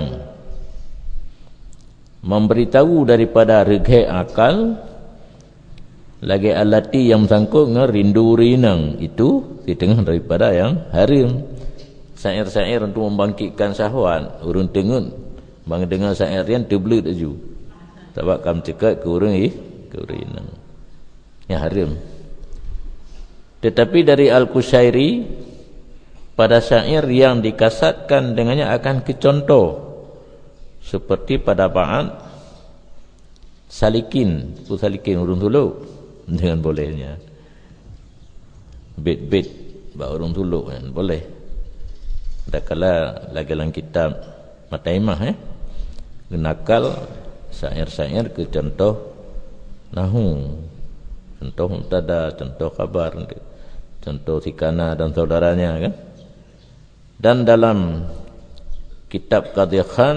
memberitahu daripada rege akal lagi alati yang sangkut dengan rindu rinang itu ditengah daripada yang haram. Syair-syair untuk membangkitkan syahwat urun tengun bang dengar syair yang terbelut aju sebab kam cekat ke urang ke rinang yang haram. Tetapi dari Al-Qushairi pada syair yang dikasatkan dengannya akan kecontoh seperti pada ba'at salikin urun tuluk dengan bolehnya bait-bait ba urun tuluk kan boleh. Adakala lagi dalam kitab Mataimah genakal syair-syair ke contoh nahu, contoh mubtada, contoh khabar, contoh tikana dan saudaranya kan. Dan dalam kitab Qadhi Khan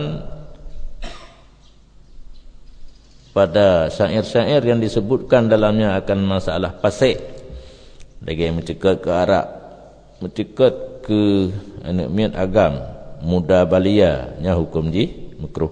pada syair-syair yang disebutkan dalamnya akan masalah pasik lagi mencekat ke arak, mencekat ke anak miat agam, muda balia nya hukum ji makruh.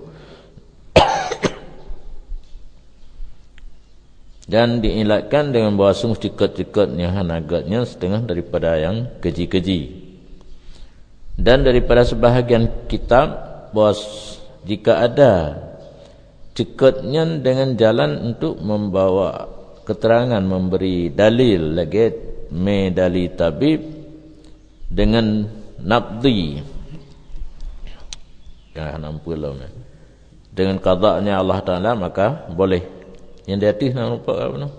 Dan diilatkan dengan bahawa sungguh cekat-cekatnya hanagatnya setengah daripada yang keji-keji. Dan daripada sebahagian kitab bahawa jika ada cekatnya dengan jalan untuk membawa keterangan, memberi dalil lagi medali tabib dengan nabdi dengan qada'nya Allah Ta'ala, maka boleh. Yang di atas nak lupa apa nama?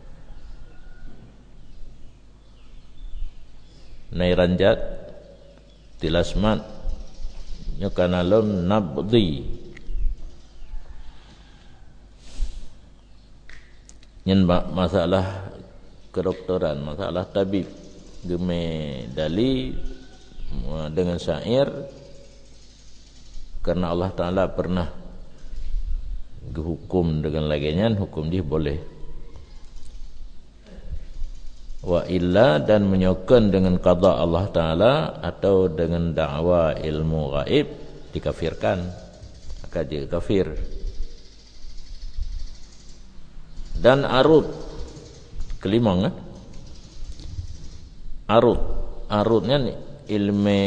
Nairanjat Tilasmat Nyokanalum Nabdi yang masalah kedoktoran, masalah tabib geme dali dengan syair karena Allah Ta'ala pernah hukum dengan laginya, hukum dia boleh. Wa illa, dan menyokong dengan qada Allah Ta'ala atau dengan dakwa ilmu gaib dikafirkan, maka dia kafir. Dan arud kelima arudnya ilmu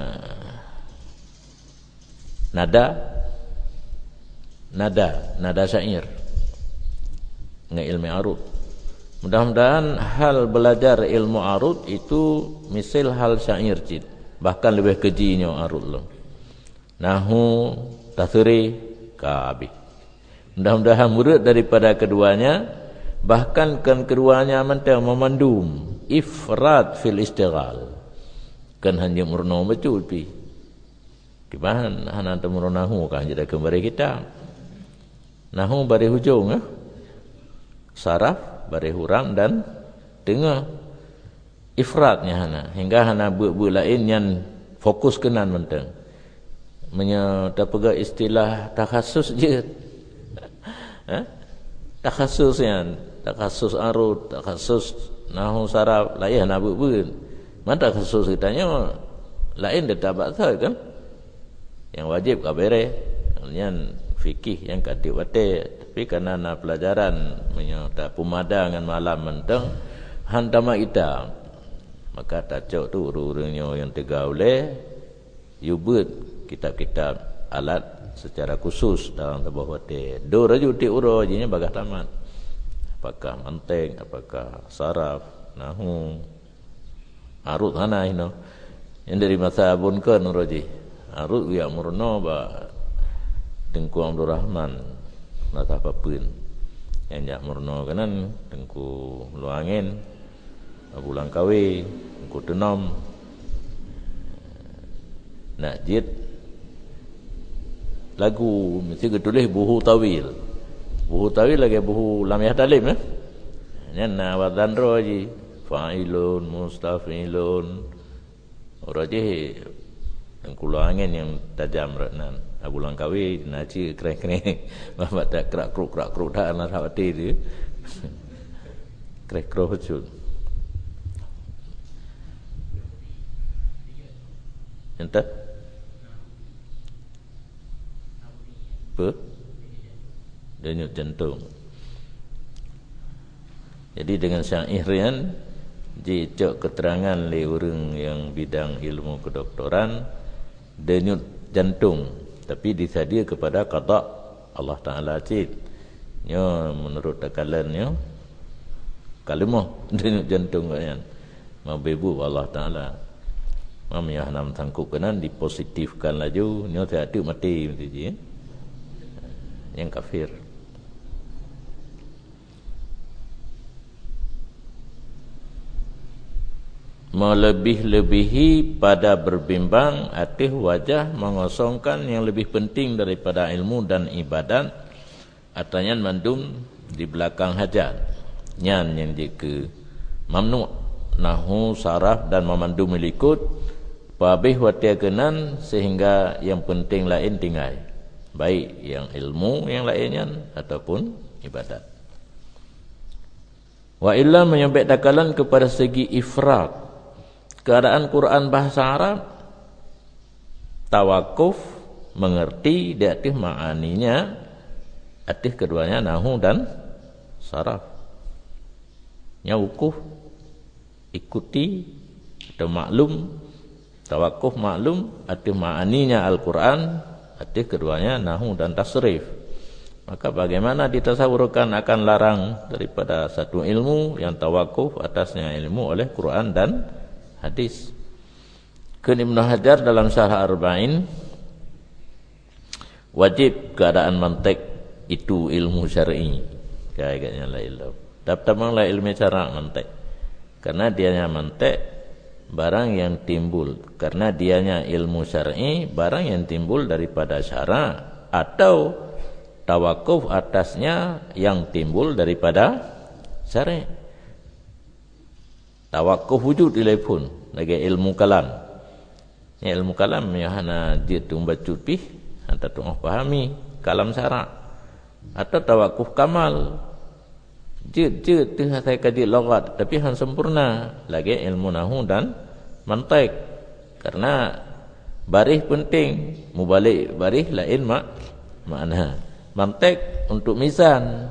nada syair dengan ilmu arud. Mudah-mudahan hal belajar ilmu arud itu misal hal syair cid, bahkan lebih kejinya arud lo. Nahu tasri kabi. Mudah-mudahan murid daripada keduanya, bahkan kan keduanya mentang memandum ifrat fil istighal. Kan hanya murno betul pi. Kibahan hana temurun nahu kan jadi kembali kita. Nahu bari hujung saraf bari huram dan tengah ifratnya hana hingga hana bu lain yang fokus kenan mentang menyatakan istilah takhasus je takhasus arud, takhasus nahu saraf lain hana bu mana takhasus kitanya lain detabak kan yang wajib kabere yang fikih yang katik wate, tapi kerana nak pelajaran menyata pumada dengan malam menteng hantama ita, maka tacok tu urus-urusnya yang tegaule yubut kitab-kitab alat secara khusus dalam tabah wate do raju ti uro jinya bagah tamat, apakah manteng, apakah saraf, nahu, arut hana ino yang dari masa abun ke nuroji arut ya murno ba Tengku Abdul Rahman nata papun yang jak murno kanan Tengku Luangin Abu Langkawi Tengku Tenom nak jid lagu mesti ketulis buhu tawil lagi buhu Lamiah Talim yang nawadan roji fa'ilun mustafilun roji Tengku Luangin yang tajam ratnan Abu Langkawi naci krek-krek bapak tak kerak-kruk dah anak hati dia krek-kruk hujud entah apa denyut jantung. Jadi dengan syairian jejak keterangan le orang yang bidang ilmu kedoktoran denyut jantung, tapi disadia kepada qada Allah Ta'ala cid nya menurut takalannya kalimah denyut jantung kan mabebu Allah Ta'ala Mamnya nam tangkuk kanan dipositifkan laju, nyo tak ada mati begitu yang kafir. Melebih-lebihi pada berbimbang atih wajah mengosongkan yang lebih penting daripada ilmu dan ibadat atanyan mandum di belakang hajat nyan yang ke mamnu nahu saraf dan memandum melikut pabih watia kenan sehingga yang penting lain tinggal baik yang ilmu yang lainnya ataupun ibadat. Wa illa menyampai dakalan kepada segi ifrat keadaan Quran bahasa Arab tawakuf mengerti di atas ma'aninya atas keduanya nahu dan saraf nya wukuf ikuti atau maklum tawakuf maklum atas ma'aninya Al-Quran atas keduanya nahu dan tasrif. Maka bagaimana ditasawurkan akan larang daripada satu ilmu yang tawakuf atasnya ilmu oleh Quran dan hadis. Ibnu Hajar dalam Syarah Arba'in wajib keadaan mantik itu ilmu syar'i kayaknya la ilmu tamang la ilmu cara mantik karena dianya mantik barang yang timbul karena dianya ilmu syar'i barang yang timbul daripada syara atau tawakuf atasnya yang timbul daripada syar'i. Tawakuf wujud ilapun lagi ilmu kalam. Ya ilmu kalam ya hana dia tu baca pih atau tu pahami kalam syarak atau tawakuf kamal. Je tu saya kaji lughat tapi han sempurna lagi ilmu nahwu dan mantiq. Karena baris penting, mubalik baris lain makna. Mantiq untuk mizan.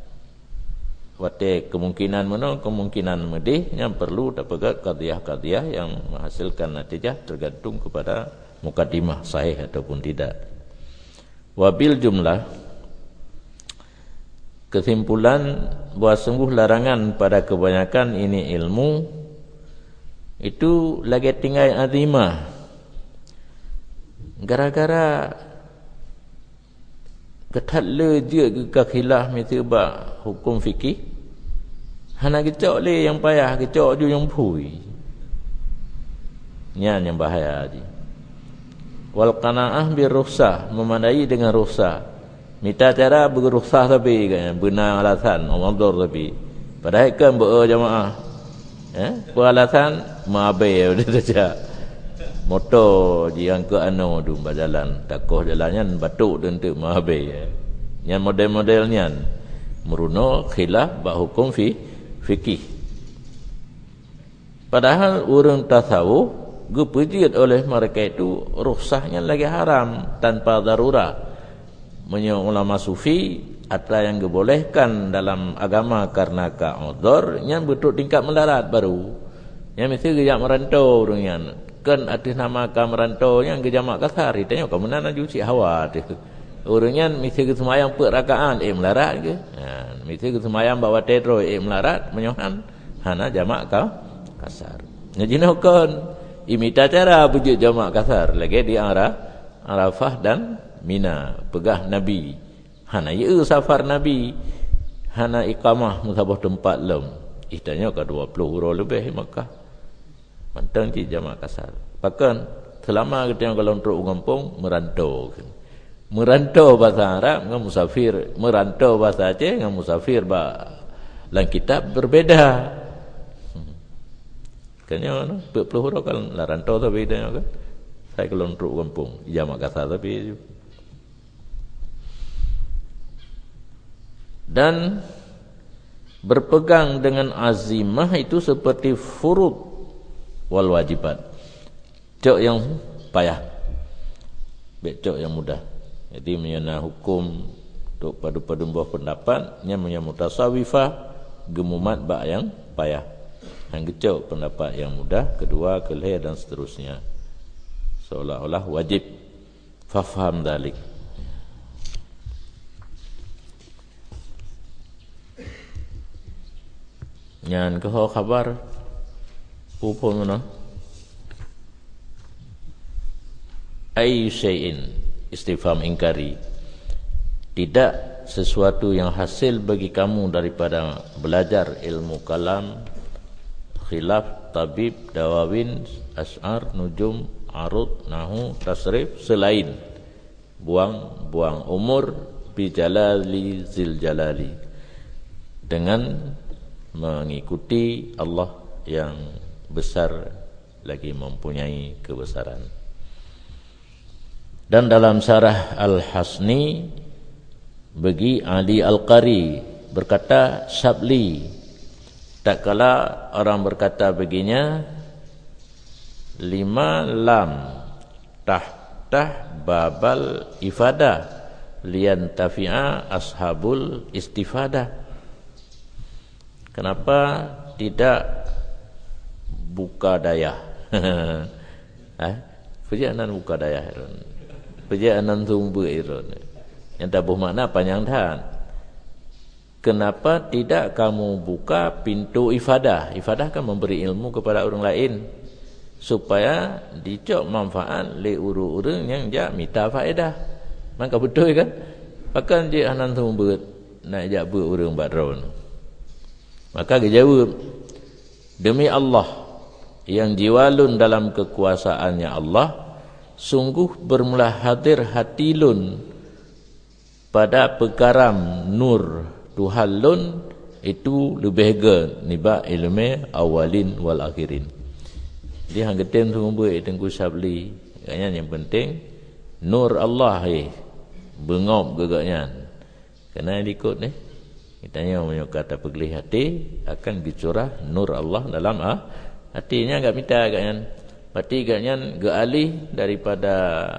Wate kemungkinan mana kemungkinan medih yang perlu dapat qadiyah-qadiyah yang menghasilkan natijah tergantung kepada mukadimah sahih ataupun tidak. Wabil jumlah kesimpulan bahawa sungguh larangan pada kebanyakan ini ilmu itu lagi tinggal azimah gara-gara ketat le je ke khilaf mitba hukum fikih hana kecok le yang payah kecok ju yang pui nyan yang bahaya ji wal qanaah bi rukhsah memandai dengan rukhsah minta cara berukhsah tapi kan benar alasan umur tapi padahal kan berjamaah beralasan mabai udah saja motor yang ke anu tu berjalan takoh jalannya batuk tentu mabai yang model-modelnya meruno khilaf bab hukum fikih padahal orang tasawuf gepejit oleh mereka itu rukhsahnya lagi haram tanpa darurah menurut ulama sufi atau yang dibolehkan dalam agama karena ka'udhur yang betul tingkat mendarat baru yang mesti gejak merantau orangnya kan atas nama kam merantau yang gejamak kasar ditanya kamu mana juci hawa orangnya mesti ke semayang per rakaat melarat ke mesti ke semayang bawa tedro melarat menyohan hana jamak kau kasar ngajinokon imita cara bujuk jamak kasar lagi di Arafah dan Mina pegah Nabi hana ye safar Nabi hana iqamah musabah tempat lem ihtanya ke 20 euro lebih Makkah mantang di jamak kasar bahkan selama kita kalau untuk kampung merantau bahasa Arab dengan musafir merantau bahasa Aceh dengan musafir dalam kitab berbeza kanya mana 20 euro kalau rantau tapi dia kan saya kalau untuk kampung jamak kasar tapi dan berpegang dengan azimah itu seperti furud wal wajibat cok yang payah cok yang mudah jadi menyana hukum untuk padu-padu buah pendapatnya menyana mutasawifah gemumat bak yang payah yang cok pendapat yang mudah kedua kelih dan seterusnya seolah-olah wajib fafham dalik. Nyan kau khabar pupun mana Ayyu syai'in, istifham ingkari. Tidak sesuatu yang hasil bagi kamu daripada belajar ilmu kalam, khilaf, tabib, dawawin, as'ar, nujum, arud, nahu, tasrif, selain buang umur bijalali zil jalali, dengan mengikuti Allah yang besar lagi mempunyai kebesaran. Dan dalam syarah Al-Hasni bagi Ali Al-Qari berkata Syabli, tak kala orang berkata baginya, 5 lam tahtah babal ifadah lian tafi'a ashabul istifadah. Kenapa tidak buka dayah? Perjalanan buka dayah perjalanan sumber irun yang tak bermakna panjang tahan. Kenapa tidak kamu buka pintu ifadah? Ifadah kan memberi ilmu kepada orang lain supaya dicok manfaat le urang yang jak minta faedah. Maka betul kan? Pakan je anan sumber nak jak ber urang badron. Maka dia jawab, demi Allah yang jiwalun dalam kekuasaannya Allah, sungguh bermula hadir hati lun pada pekaram nur Tuhan lun itu lebih ke niba ilmu awalin wal akhirin. Dia hang getem sumber tengku Syabli, katanya yang penting nur Allah bengop gegaknya. Kena ikut ni. Kitanya kata pegeli hati akan dicurah nur Allah dalam hatinya, enggak minta katanya. Berarti katanya gealih daripada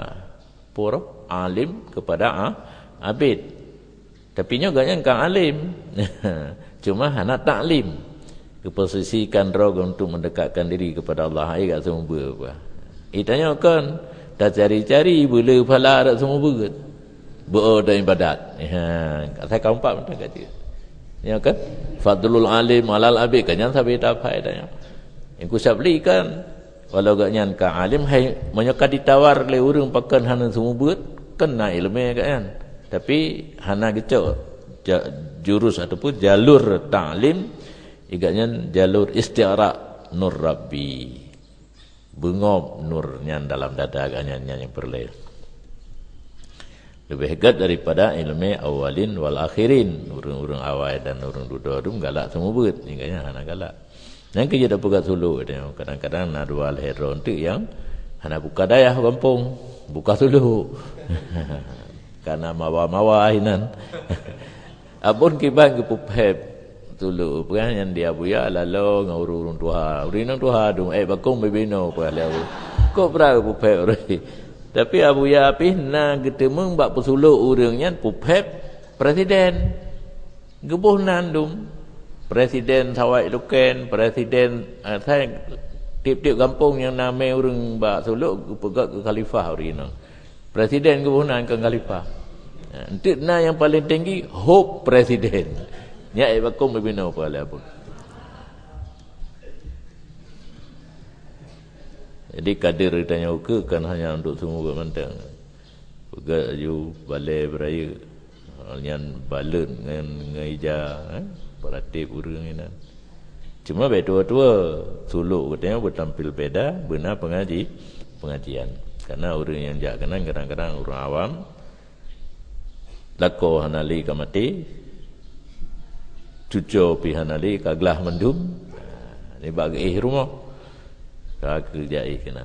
pura alim kepada abid. Tapi nya katanya kang alim. Cuma hana taklim. Keposisikan roh untuk mendekatkan diri kepada Allah. Ai kat semua apa. Itanya kan dah cari-cari bila pala dak semua berat. Berada ibadat. Kata kaum empat pun kata. Ya kan? Fadlul alim alal abid kan yang sampai tak faedahnya. Yang ku Syabli kan walau gaknya ka alim hai menyaka ditawar le urang pakan hana semua berat kena ilmu kan. Tapi hana gitu jurus ataupun jalur ta'lim igaknya jalur istiara nur rabbi. Bengop nurnya dalam dada agaknya yang berleh. Lebih hebat daripada ilmu awalin wal akhirin. Urang-urang awal dan urang duda tu galak semua berat. Igaknya hana galak. Dan kerja dah buka suluh. Kadang-kadang nak dua heron tu yang hana buka dayah kampung. Buka suluh. Karena mawa-mawa hinan. Abun kiban ke pupep suluh. Bukan yang dia buya lalu ngurung tuha. Urinang tuha dum. Bakong bebino apa lalu. Kau berapa pupep orang. Tapi Abu Yapih nak ketemu bak pesuluk urangnya pupep presiden. Gebuh nandum. Presiden Sawai Luken, presiden saya tiap-tiap kampung yang nama orang bak suluk pegat ke khalifah hari ini. Presiden gebuh nan ke khalifah. Entik na yang paling tinggi hope presiden. Nya bakong bebina apa lah pun. Jadi kader ditanya ke kan hanya untuk semua bermantang. Pegat ju balai beraya. Yang balut dengan ija. Peratip urang ini. Cuma betul-betul suluk katanya bertampil beda. Benar pengajian. Karena orang yang jak kenal kadang-kadang orang awam. Lako hanali kamati. Cuco pi hanali kaglah mendum. Ini bagi rumah. Kerja ikhnan.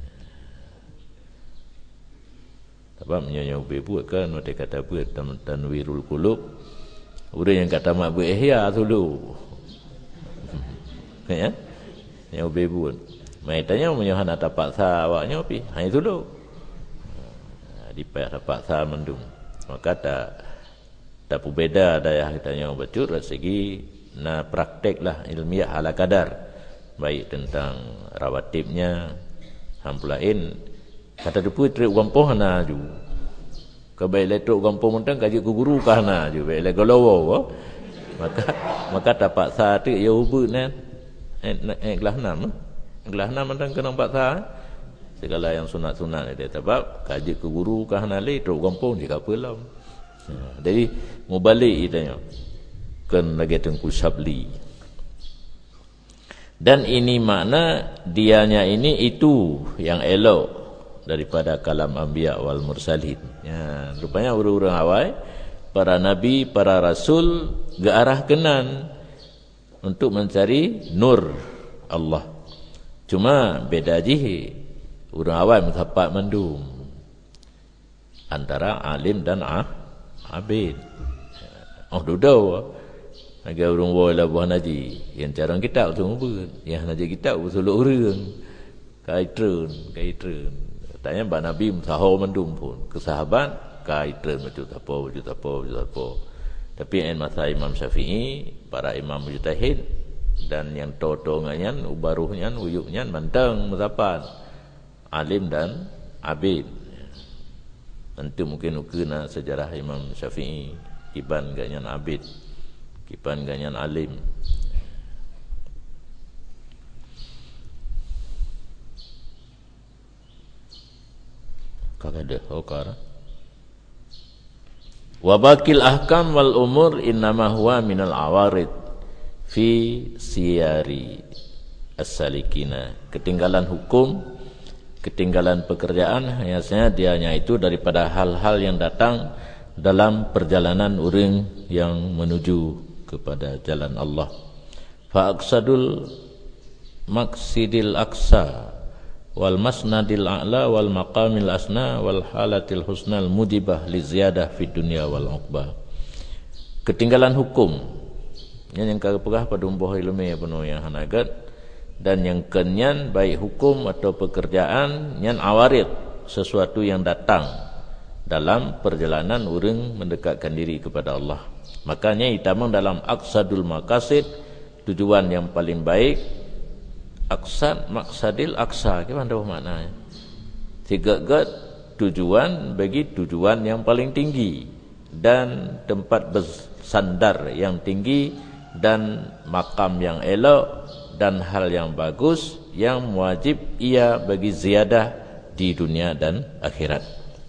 Sebab menyonya buat kan mereka kata buat tanwirul qulub. Orang yang kata mak ihya dulu. Ya. Yang buat. Mai tanya menyohan tapak sa awaknya pi. Hai dulu. Di payah tapak sa mendung. Maka tak berbeza daya kitanya bacur segi na prakteklah ilmiah ala kadar. Baik tentang rawatibnya hampulain kata depu trip kampung hana ju ke baik letruk kampung mentang kaji ku guru kahana ju baik le golowo maka tapak sa tu ya ubut nan kelas 6 mentang kena 4 sa segala yang sunat-sunat dia sebab kaji ke guru kah nali teruk kampung dia apa lah. Jadi mubalik idanya kan lagi tengku sabli. Dan ini makna dianya ini itu yang elok daripada kalam anbiya wal mursalin. Ya, rupanya orang-orang awal, para nabi, para rasul ke arah kenan untuk mencari nur Allah. Cuma beda je orang awal mendapat mendum antara alim dan abid. Oh dudau agak orang boleh buah naji yang cara kitab tu apa yang naji kitab usul orang kaitren tanya ba nabi sahau mendum pun ke sahabat kaitren macam apa tapi en masa Imam Syafi'i para imam mujtahid dan yang totongnya ubaruhnya uyuknya mantang mendapat alim dan abid. Nanti mungkin ukena sejarah Imam Syafi'i iban ganyan abid kipan ganyan alim. Kagak ada hokar. Wa bakil ahkam wal umur innama huwa minal awarid fi siyari as-salikina. Ketinggalan hukum, ketinggalan pekerjaan hanya dianya itu daripada hal-hal yang datang dalam perjalanan orang yang menuju kepada jalan Allah. Fa aqsadul maqsidil aqsa wal masnadil a'la wal maqamil asna wal halatil husnal mudibah li ziyadah fid dunya wal uqbah. Ketinggalan hukum yang kagapegah pada umboh ilmu penuh yang hanagat dan yang kenyan baik hukum atau pekerjaan yang awarid sesuatu yang datang dalam perjalanan orang mendekatkan diri kepada Allah. Makanya itamang dalam aqsadul maqasid tujuan yang paling baik. Aqsad maqsadil aqsa gimana maknanya? Tiga tujuan bagi tujuan yang paling tinggi dan tempat bersandar yang tinggi dan makam yang elok dan hal yang bagus yang wajib ia bagi ziyadah di dunia dan akhirat.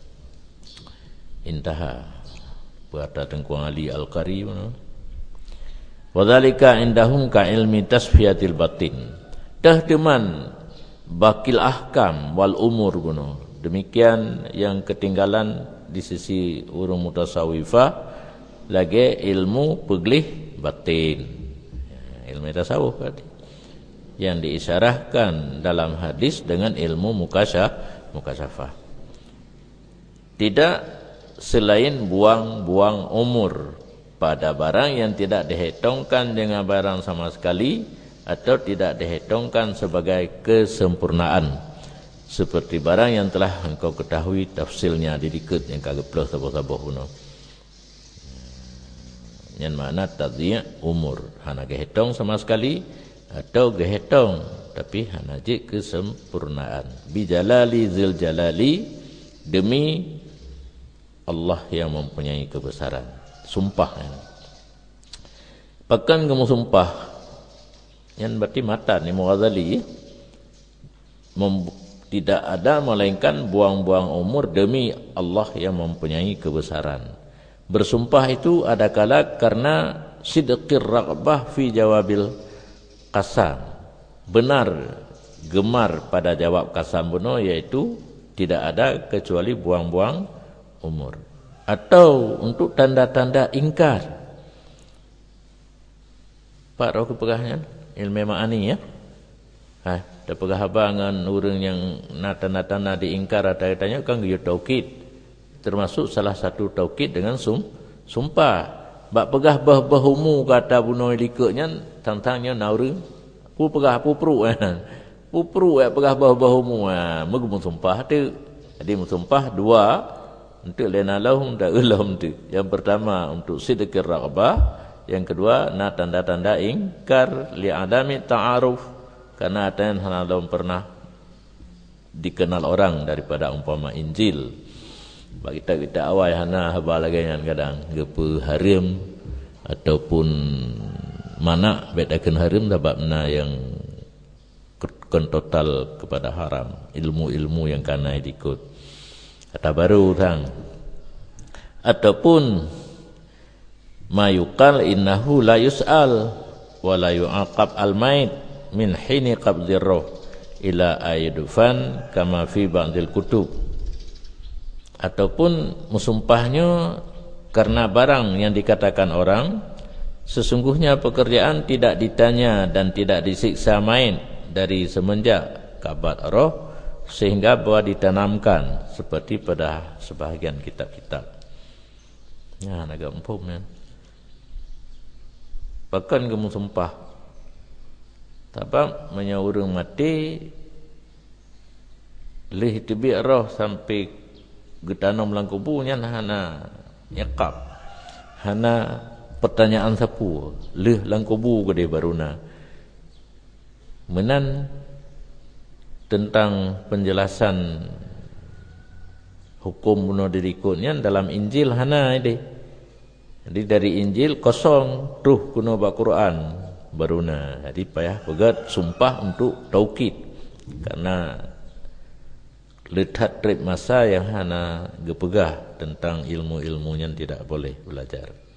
Intaha berkata Tengku Ali Al-Qari wadzalika indahum ka ilmi tasfiyatil batin dah deman bakil ahkam wal umur guna. Demikian yang ketinggalan di sisi urung mutasawifah lagi ilmu peglih batin. Ilmu tasawuf tadi yang diisyarahkan dalam hadis dengan ilmu mukasyafah. Tidak selain buang-buang umur pada barang yang tidak dihitungkan dengan barang sama sekali atau tidak dihitungkan sebagai kesempurnaan, seperti barang yang telah engkau ketahui tafsilnya di dikit yang kagak plus sabah-sabah puno. Yang mana tadhiya umur hana gehitung sama sekali atau gehitung tapi hana je kesempurnaan. Bijalali zil jalali, demi Allah yang mempunyai kebesaran. Sumpah kan. Pakan kamu sumpah. Yang berarti mata ni Mughazali tidak ada melainkan buang-buang umur demi Allah yang mempunyai kebesaran. Bersumpah itu ada kala karena sidqir raghbah fi jawabil qasam. Benar gemar pada jawab qasam benar, yaitu tidak ada kecuali buang-buang umur, atau untuk tanda-tanda ingkar. Pak Roh kepegahnya ilmu ma'ani ya. Dah pegah abangan orang yang tanda-tanda diingkar ada tanya kan dia taukid. Termasuk salah satu taukid dengan sumpah. Bak pegah bah-bahumu kata bunuh likanya tantangnya naurung. Pu pegah pupru pupru pegah bah-bahumu megum sumpah tu. Jadi sumpah dua untuk lena lahum da ulahum tu. Yang pertama untuk sidqir raghbah, yang kedua tanda-tanda ingkar li adami ta'aruf, karena ada yang belum pernah dikenal orang daripada umpama Injil. Bagi kita awal hana haba lagi yang kadang gepe harim ataupun mana bedakan harim sebab yang bukan total kepada haram, ilmu-ilmu yang kana ikut. Kata baru tang. Ataupun mayuqal innahu la yus'al wa la yu'aqab al-mait min hini qabdir ruh ila aydufan kama fi ba'dil kutub. Ataupun musumpahnya karena barang yang dikatakan orang, sesungguhnya pekerjaan tidak ditanya dan tidak disiksa main dari semenjak kabat roh sehingga bahwa ditanamkan seperti pada sebahagian kitab-kitab. Ya, agak empuk kan. Bahkan kamu sumpah tabak menyawurung mati lih tibi roh sampai getanam lang kubunya hana nyekap hana pertanyaan sapu lih lang kubu gede baruna menan tentang penjelasan hukum bunuh diri kunnya dalam Injil hana ini. Jadi dari Injil kosong ruh kuno ba Quran baruna. Jadi payah pegat sumpah untuk taukid karena lihat trip masa yang hana gepegah tentang ilmu-ilmu yang tidak boleh belajar.